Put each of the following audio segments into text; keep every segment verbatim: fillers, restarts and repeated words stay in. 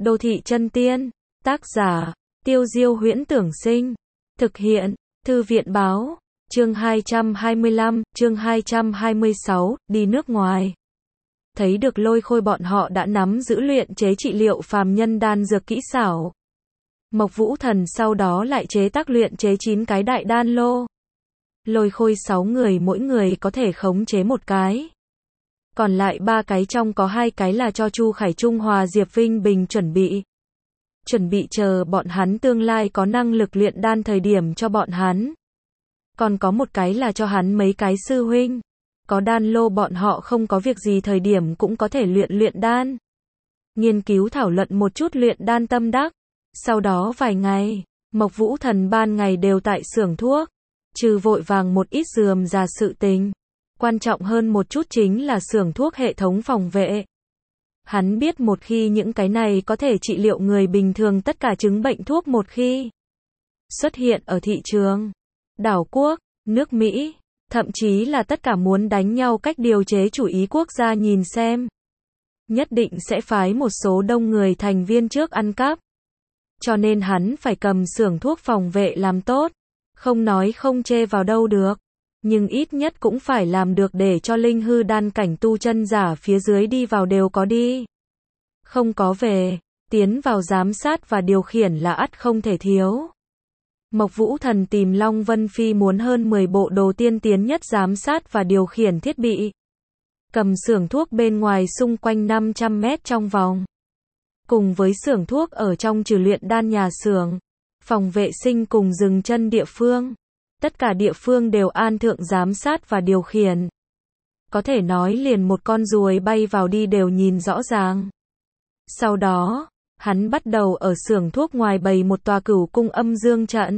Đô thị chân tiên. Tác giả, Tiêu Diêu Huyễn Tưởng Sinh. Thực hiện, Thư viện Báo. Chương hai trăm hai mươi lăm, chương hai trăm hai mươi sáu, đi nước ngoài. Thấy được Lôi Khôi bọn họ đã nắm giữ luyện chế trị liệu phàm nhân đan dược kỹ xảo. Mộc Vũ Thần sau đó lại chế tác luyện chế chín cái đại đan lô. Lôi Khôi sáu người mỗi người có thể khống chế một cái. Còn lại ba cái trong có hai cái là cho Chu Khải Trung hòa Diệp Vinh Bình chuẩn bị. Chuẩn bị chờ bọn hắn tương lai có năng lực luyện đan thời điểm cho bọn hắn. Còn có một cái là cho hắn mấy cái sư huynh. Có đan lô bọn họ không có việc gì thời điểm cũng có thể luyện luyện đan. Nghiên cứu thảo luận một chút luyện đan tâm đắc. Sau đó vài ngày, Mộc Vũ Thần ban ngày đều tại xưởng thuốc. Trừ vội vàng một ít rườm rà sự tình. Quan trọng hơn một chút chính là xưởng thuốc hệ thống phòng vệ. Hắn biết một khi những cái này có thể trị liệu người bình thường tất cả chứng bệnh thuốc một khi xuất hiện ở thị trường, đảo quốc, nước Mỹ, thậm chí là tất cả muốn đánh nhau cách điều chế chủ ý quốc gia nhìn xem. Nhất định sẽ phái một số đông người thành viên trước ăn cắp. Cho nên hắn phải cầm xưởng thuốc phòng vệ làm tốt. Không nói không chê vào đâu được. Nhưng ít nhất cũng phải làm được để cho linh hư đan cảnh tu chân giả phía dưới đi vào đều có đi. Không có về, tiến vào giám sát và điều khiển là ắt không thể thiếu. Mộc Vũ Thần tìm Long Vân Phi muốn hơn mười bộ đồ tiên tiến nhất giám sát và điều khiển thiết bị. Cầm xưởng thuốc bên ngoài xung quanh năm trăm mét trong vòng. Cùng với xưởng thuốc ở trong trừ luyện đan nhà xưởng, phòng vệ sinh cùng dừng chân địa phương. Tất cả địa phương đều an thượng giám sát và điều khiển. Có thể nói liền một con ruồi bay vào đi đều nhìn rõ ràng. Sau đó, hắn bắt đầu ở xưởng thuốc ngoài bày một tòa cửu cung âm dương trận.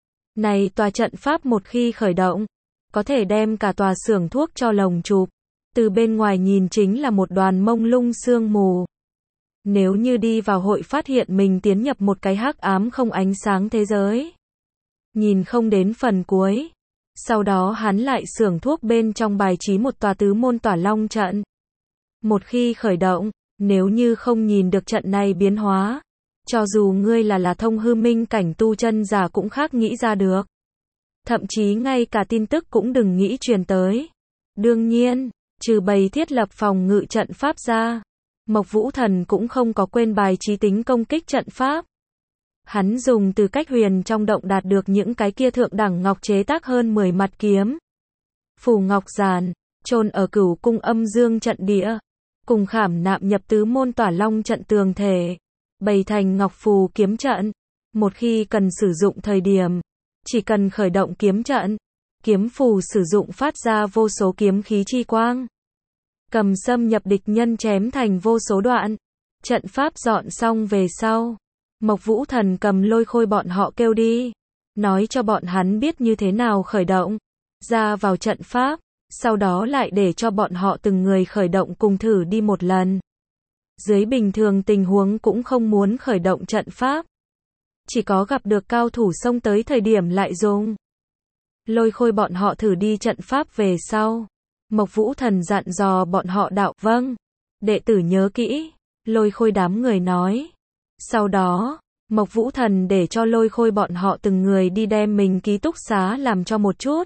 Này tòa trận pháp một khi khởi động, có thể đem cả tòa xưởng thuốc cho lồng chụp. Từ bên ngoài nhìn chính là một đoàn mông lung sương mù. Nếu như đi vào hội phát hiện mình tiến nhập một cái hắc ám không ánh sáng thế giới. Nhìn không đến phần cuối. Sau đó hắn lại xưởng thuốc bên trong bài trí một tòa tứ môn tỏa long trận. Một khi khởi động, nếu như không nhìn được trận này biến hóa, cho dù ngươi là là thông hư minh cảnh tu chân giả cũng khác nghĩ ra được. Thậm chí ngay cả tin tức cũng đừng nghĩ truyền tới. Đương nhiên, trừ bày thiết lập phòng ngự trận pháp ra, Mộc Vũ Thần cũng không có quên bài trí tính công kích trận pháp. Hắn dùng từ cách huyền trong động đạt được những cái kia thượng đẳng ngọc chế tác hơn mười mặt kiếm. Phù ngọc giàn, chôn ở cửu cung âm dương trận địa, cùng khảm nạm nhập tứ môn tỏa long trận tường thể, bày thành ngọc phù kiếm trận. Một khi cần sử dụng thời điểm, chỉ cần khởi động kiếm trận, kiếm phù sử dụng phát ra vô số kiếm khí chi quang. Cầm xâm nhập địch nhân chém thành vô số đoạn. Trận pháp dọn xong về sau. Mộc Vũ Thần cầm Lôi Khôi bọn họ kêu đi. Nói cho bọn hắn biết như thế nào khởi động. Ra vào trận pháp. Sau đó lại để cho bọn họ từng người khởi động cùng thử đi một lần. Dưới bình thường tình huống cũng không muốn khởi động trận pháp. Chỉ có gặp được cao thủ xông tới thời điểm lại dùng. Lôi Khôi bọn họ thử đi trận pháp về sau. Mộc Vũ Thần dặn dò bọn họ đạo vâng. Đệ tử nhớ kỹ. Lôi Khôi đám người nói. Sau đó, Mộc Vũ Thần để cho Lôi Khôi bọn họ từng người đi đem mình ký túc xá làm cho một chút.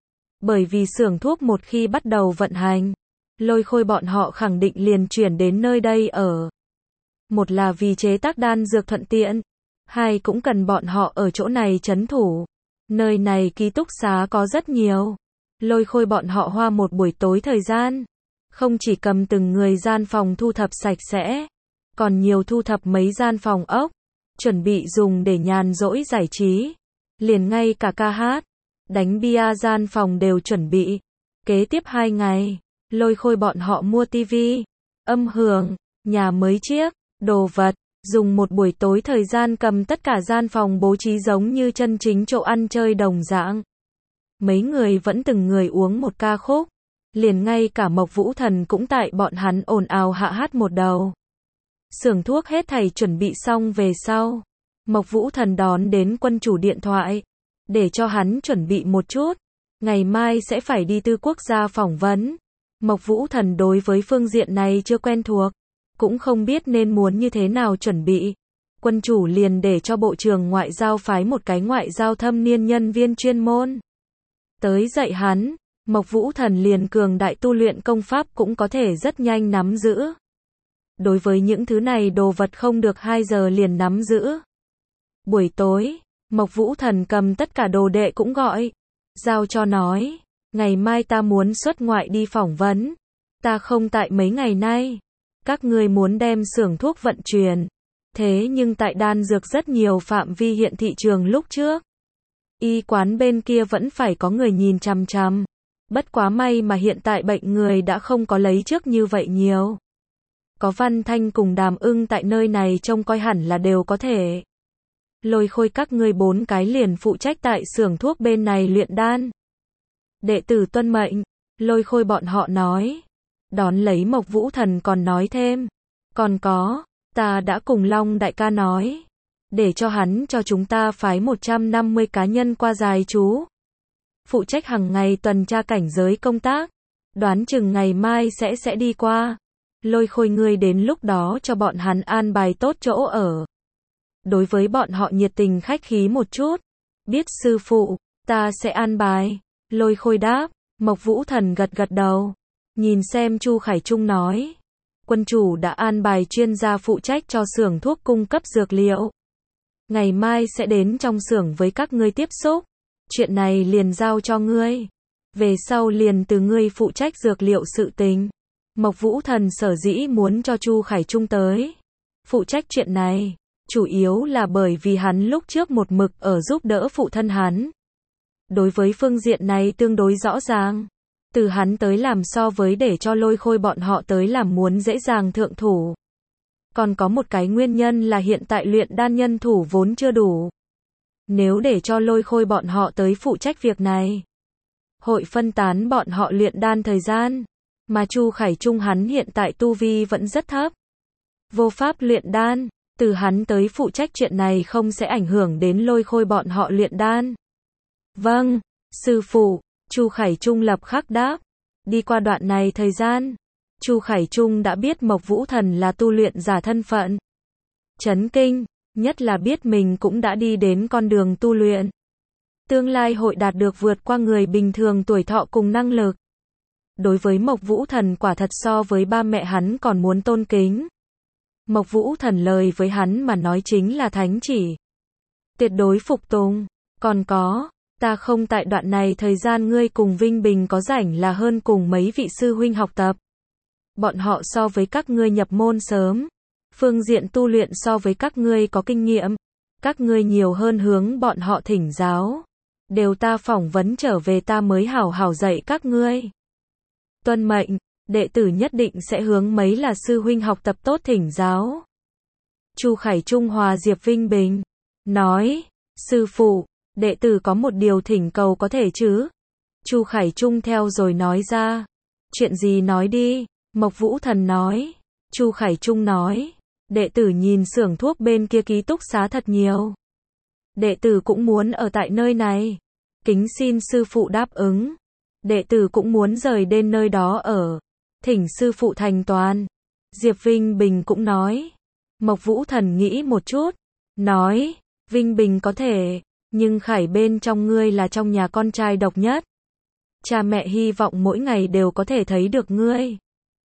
Bởi vì xưởng thuốc một khi bắt đầu vận hành, Lôi Khôi bọn họ khẳng định liền chuyển đến nơi đây ở. Một là vì chế tác đan dược thuận tiện, hai cũng cần bọn họ ở chỗ này trấn thủ. Nơi này ký túc xá có rất nhiều. Lôi Khôi bọn họ hoa một buổi tối thời gian, không chỉ cầm từng người gian phòng thu thập sạch sẽ, còn nhiều thu thập mấy gian phòng ốc, chuẩn bị dùng để nhàn rỗi giải trí. Liền ngay cả ca hát, đánh bia gian phòng đều chuẩn bị. Kế tiếp hai ngày, Lôi Khôi bọn họ mua tivi, âm hưởng, nhà mới chiếc, đồ vật, dùng một buổi tối thời gian cầm tất cả gian phòng bố trí giống như chân chính chỗ ăn chơi đồng dạng. Mấy người vẫn từng người uống một ca khúc, liền ngay cả Mộc Vũ Thần cũng tại bọn hắn ồn ào hạ hát một đầu. Xưởng thuốc hết thảy chuẩn bị xong về sau, Mộc Vũ Thần đón đến quân chủ điện thoại, để cho hắn chuẩn bị một chút, ngày mai sẽ phải đi tư quốc gia phỏng vấn. Mộc Vũ Thần đối với phương diện này chưa quen thuộc, cũng không biết nên muốn như thế nào chuẩn bị. Quân chủ liền để cho Bộ trưởng Ngoại giao phái một cái ngoại giao thâm niên nhân viên chuyên môn tới dạy hắn. Mộc Vũ Thần liền cường đại tu luyện công pháp cũng có thể rất nhanh nắm giữ. Đối với những thứ này đồ vật không được hai giờ liền nắm giữ. Buổi tối, Mộc Vũ Thần cầm tất cả đồ đệ cũng gọi, giao cho nói, ngày mai ta muốn xuất ngoại đi phỏng vấn, ta không tại mấy ngày nay, các ngươi muốn đem xưởng thuốc vận chuyển, thế nhưng tại đan dược rất nhiều phạm vi hiện thị trường lúc trước. Y quán bên kia vẫn phải có người nhìn chằm chằm, bất quá may mà hiện tại bệnh người đã không có lấy trước như vậy nhiều. Có Văn Thanh cùng Đàm Ưng tại nơi này trông coi hẳn là đều có thể. Lôi Khôi các ngươi bốn cái liền phụ trách tại xưởng thuốc bên này luyện đan. Đệ tử tuân mệnh, Lôi Khôi bọn họ nói. Đón lấy Mộc Vũ Thần còn nói thêm. Còn có, ta đã cùng Long đại ca nói. Để cho hắn cho chúng ta phái một trăm năm mươi cá nhân qua dài trú. Phụ trách hàng ngày tuần tra cảnh giới công tác. Đoán chừng ngày mai sẽ sẽ đi qua. Lôi Khôi ngươi đến lúc đó cho bọn hắn an bài tốt chỗ ở. Đối với bọn họ nhiệt tình khách khí một chút. Biết sư phụ, ta sẽ an bài. Lôi Khôi đáp, Mộc Vũ Thần gật gật đầu. Nhìn xem Chu Khải Trung nói. Quân chủ đã an bài chuyên gia phụ trách cho xưởng thuốc cung cấp dược liệu. Ngày mai sẽ đến trong xưởng với các ngươi tiếp xúc. Chuyện này liền giao cho ngươi. Về sau liền từ ngươi phụ trách dược liệu sự tình. Mộc Vũ Thần sở dĩ muốn cho Chu Khải Trung tới. Phụ trách chuyện này. Chủ yếu là bởi vì hắn lúc trước một mực ở giúp đỡ phụ thân hắn. Đối với phương diện này tương đối rõ ràng. Từ hắn tới làm so với để cho Lôi Khôi bọn họ tới làm muốn dễ dàng thượng thủ. Còn có một cái nguyên nhân là hiện tại luyện đan nhân thủ vốn chưa đủ. Nếu để cho Lôi Khôi bọn họ tới phụ trách việc này, hội phân tán bọn họ luyện đan thời gian. Mà Chu Khải Trung hắn hiện tại tu vi vẫn rất thấp. Vô pháp luyện đan. Từ hắn tới phụ trách chuyện này không sẽ ảnh hưởng đến Lôi Khôi bọn họ luyện đan. Vâng, sư phụ, Chu Khải Trung lập khắc đáp. Đi qua đoạn này thời gian, Chu Khải Trung đã biết Mộc Vũ Thần là tu luyện giả thân phận. Chấn kinh, nhất là biết mình cũng đã đi đến con đường tu luyện. Tương lai hội đạt được vượt qua người bình thường tuổi thọ cùng năng lực. Đối với Mộc Vũ Thần quả thật so với ba mẹ hắn còn muốn tôn kính. Mộc Vũ Thần lời với hắn mà nói chính là thánh chỉ. Tuyệt đối phục tùng. Còn có, ta không tại đoạn này thời gian ngươi cùng Vinh Bình có rảnh là hơn cùng mấy vị sư huynh học tập. Bọn họ so với các ngươi nhập môn sớm. Phương diện tu luyện so với các ngươi có kinh nghiệm. Các ngươi nhiều hơn hướng bọn họ thỉnh giáo. Đều ta phỏng vấn trở về ta mới hảo hảo dạy các ngươi. Tuân mệnh, đệ tử nhất định sẽ hướng mấy là sư huynh học tập tốt thỉnh giáo. Chu Khải Trung hòa Diệp Vinh Bình. Nói, sư phụ, đệ tử có một điều thỉnh cầu có thể chứ? Chu Khải Trung theo rồi nói ra. Chuyện gì nói đi? Mộc Vũ Thần nói. Chu Khải Trung nói. Đệ tử nhìn xưởng thuốc bên kia ký túc xá thật nhiều. Đệ tử cũng muốn ở tại nơi này. Kính xin sư phụ đáp ứng. Đệ tử cũng muốn rời đến nơi đó ở. Thỉnh sư phụ thành toàn. Diệp Vinh Bình cũng nói. Mộc Vũ Thần nghĩ một chút. Nói, Vinh Bình có thể, nhưng Khải bên trong ngươi là trong nhà con trai độc nhất. Cha mẹ hy vọng mỗi ngày đều có thể thấy được ngươi.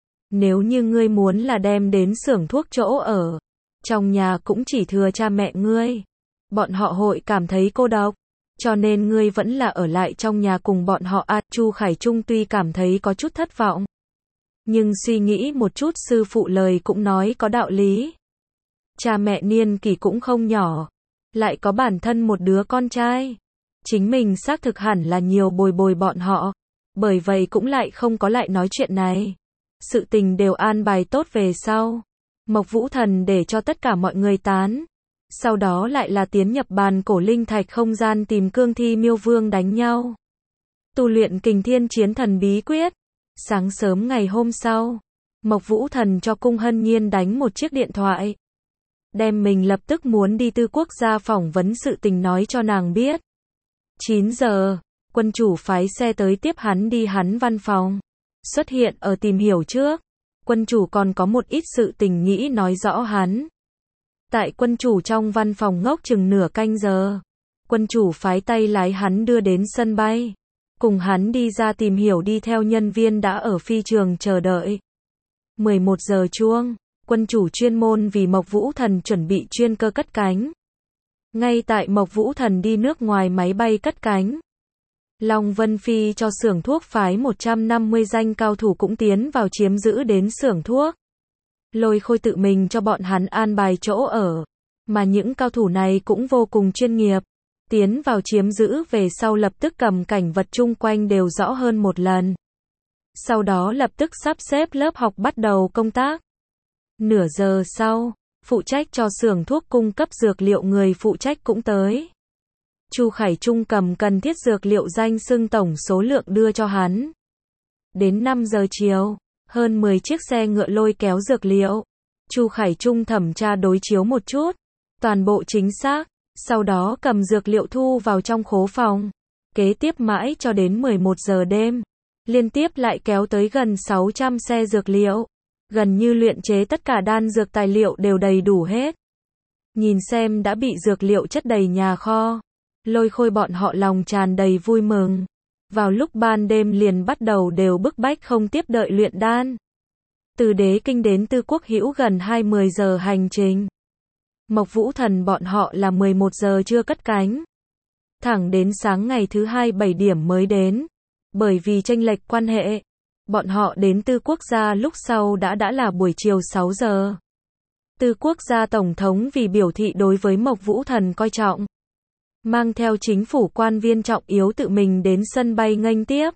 Nếu như ngươi muốn là đem đến xưởng thuốc chỗ ở, trong nhà cũng chỉ thừa cha mẹ ngươi. Bọn họ hội cảm thấy cô độc. Cho nên ngươi vẫn là ở lại trong nhà cùng bọn họ. À, Chu Khải Trung tuy cảm thấy có chút thất vọng. Nhưng suy nghĩ một chút sư phụ lời cũng nói có đạo lý. Cha mẹ niên kỷ cũng không nhỏ. Lại có bản thân một đứa con trai. Chính mình xác thực hẳn là nhiều bồi bồi bọn họ. Bởi vậy cũng lại không có lại nói chuyện này. Sự tình đều an bài tốt về sau. Mộc Vũ Thần để cho tất cả mọi người tán. Sau đó lại là tiến nhập bàn cổ linh thạch không gian tìm cương thi miêu vương đánh nhau. Tu luyện kình thiên chiến thần bí quyết. Sáng sớm ngày hôm sau, Mộc Vũ Thần cho Cung Hân Nhiên đánh một chiếc điện thoại. Đem mình lập tức muốn đi Tư Quốc gia phỏng vấn sự tình nói cho nàng biết. chín giờ, quân chủ phái xe tới tiếp hắn đi hắn văn phòng. Xuất hiện ở tìm hiểu trước. Quân chủ còn có một ít sự tình nghĩ nói rõ hắn. Tại quân chủ trong văn phòng ngốc chừng nửa canh giờ. Quân chủ phái tay lái hắn đưa đến sân bay. Cùng hắn đi ra tìm hiểu đi theo nhân viên đã ở phi trường chờ đợi. mười một giờ chuông, quân chủ chuyên môn vì Mộc Vũ Thần chuẩn bị chuyên cơ cất cánh. Ngay tại Mộc Vũ Thần đi nước ngoài máy bay cất cánh. Long Vân Phi cho xưởng thuốc phái một trăm năm mươi danh cao thủ cũng tiến vào chiếm giữ đến xưởng thuốc. Lôi Khôi tự mình cho bọn hắn an bài chỗ ở. Mà những cao thủ này cũng vô cùng chuyên nghiệp. Tiến vào chiếm giữ về sau lập tức cầm cảnh vật chung quanh đều rõ hơn một lần. Sau đó lập tức sắp xếp lớp học bắt đầu công tác. Nửa giờ sau, phụ trách cho xưởng thuốc cung cấp dược liệu người phụ trách cũng tới. Chu Khải Trung cầm cần thiết dược liệu danh xưng tổng số lượng đưa cho hắn. Đến năm giờ chiều, hơn mười chiếc xe ngựa lôi kéo dược liệu. Chu Khải Trung thẩm tra đối chiếu một chút, toàn bộ chính xác, sau đó cầm dược liệu thu vào trong khố phòng. Kế tiếp mãi cho đến mười một giờ đêm, liên tiếp lại kéo tới gần sáu trăm xe dược liệu. Gần như luyện chế tất cả đan dược tài liệu đều đầy đủ hết. Nhìn xem đã bị dược liệu chất đầy nhà kho. Lôi Khôi bọn họ lòng tràn đầy vui mừng. Vào lúc ban đêm liền bắt đầu đều bức bách không tiếp đợi luyện đan. Từ Đế Kinh đến Tư Quốc Hữu gần hai mươi giờ hành trình. Mộc Vũ Thần bọn họ là mười một giờ chưa cất cánh. Thẳng đến sáng ngày thứ hai bảy điểm mới đến. Bởi vì chênh lệch quan hệ, bọn họ đến Tư Quốc gia lúc sau đã đã là buổi chiều sáu giờ. Tư Quốc gia tổng thống vì biểu thị đối với Mộc Vũ Thần coi trọng, mang theo chính phủ quan viên trọng yếu tự mình đến sân bay nghênh tiếp.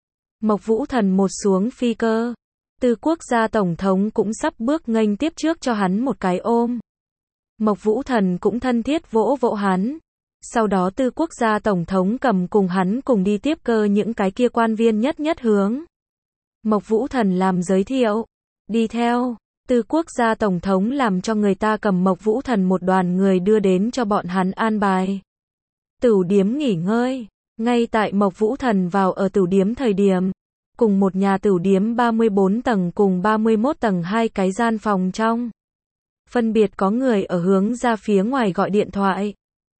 Mộc Vũ Thần một xuống phi cơ, Tư Quốc gia tổng thống cũng sắp bước nghênh tiếp trước cho hắn một cái ôm. Mộc Vũ Thần cũng thân thiết vỗ vỗ hắn. Sau đó Tư Quốc gia tổng thống cầm cùng hắn cùng đi tiếp cơ những cái kia quan viên nhất nhất hướng Mộc Vũ Thần làm giới thiệu. Đi theo, Tư Quốc gia tổng thống làm cho người ta cầm Mộc Vũ Thần một đoàn người đưa đến cho bọn hắn an bài tửu điếm nghỉ ngơi. Ngay tại Mộc Vũ Thần vào ở tửu điếm thời điểm, cùng một nhà tửu điếm ba mươi bốn tầng cùng ba mươi mốt tầng hai cái gian phòng trong. Phân biệt có người ở hướng ra phía ngoài gọi điện thoại.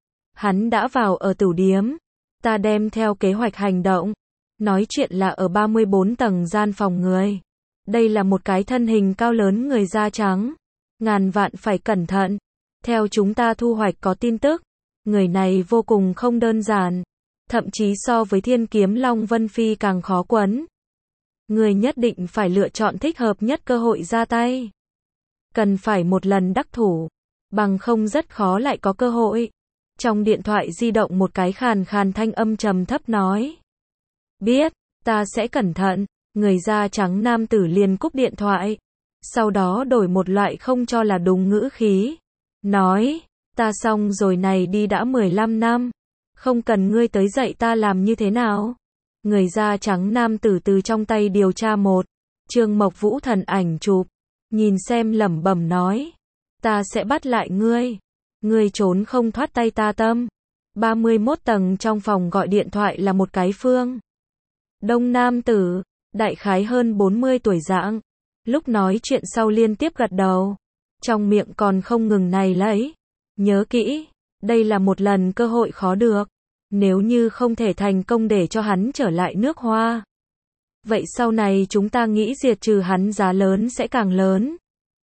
Hắn đã vào ở tửu điếm. Ta đem theo kế hoạch hành động. Nói chuyện là ở ba mươi bốn tầng gian phòng người. Đây là một cái thân hình cao lớn người da trắng. Ngàn vạn phải cẩn thận. Theo chúng ta thu hoạch có tin tức. Người này vô cùng không đơn giản. Thậm chí so với Thiên Kiếm Long Vân Phi càng khó quấn. Người nhất định phải lựa chọn thích hợp nhất cơ hội ra tay. Cần phải một lần đắc thủ. Bằng không rất khó lại có cơ hội. Trong điện thoại di động một cái khàn khàn thanh âm trầm thấp nói. Biết, ta sẽ cẩn thận. Người da trắng nam tử liền cúp điện thoại. Sau đó đổi một loại không cho là đúng ngữ khí. Nói, ta xong rồi này đi đã mười lăm năm. Không cần ngươi tới dạy ta làm như thế nào. Người da trắng nam tử từ trong tay điều tra một chương Mộc Vũ Thần ảnh chụp. Nhìn xem lẩm bẩm nói. Ta sẽ bắt lại ngươi. Ngươi trốn không thoát tay ta tâm. ba mươi mốt tầng trong phòng gọi điện thoại là một cái phương đông nam tử, đại khái hơn bốn mươi tuổi dạng. Lúc nói chuyện sau liên tiếp gật đầu. Trong miệng còn không ngừng này lấy. Nhớ kỹ, đây là một lần cơ hội khó được. Nếu như không thể thành công để cho hắn trở lại nước Hoa. Vậy sau này chúng ta nghĩ diệt trừ hắn giá lớn sẽ càng lớn.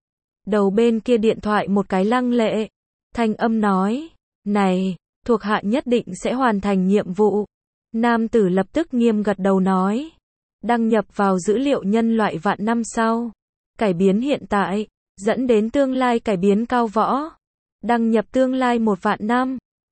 Đầu bên kia điện thoại một cái lăng lệ. Thanh âm nói, này, thuộc hạ nhất định sẽ hoàn thành nhiệm vụ. Nam tử lập tức nghiêm gật đầu nói. Đăng nhập vào dữ liệu nhân loại vạn năm sau. Cải biến hiện tại, dẫn đến tương lai cải biến cao võ. Đăng nhập tương lai một vạn năm.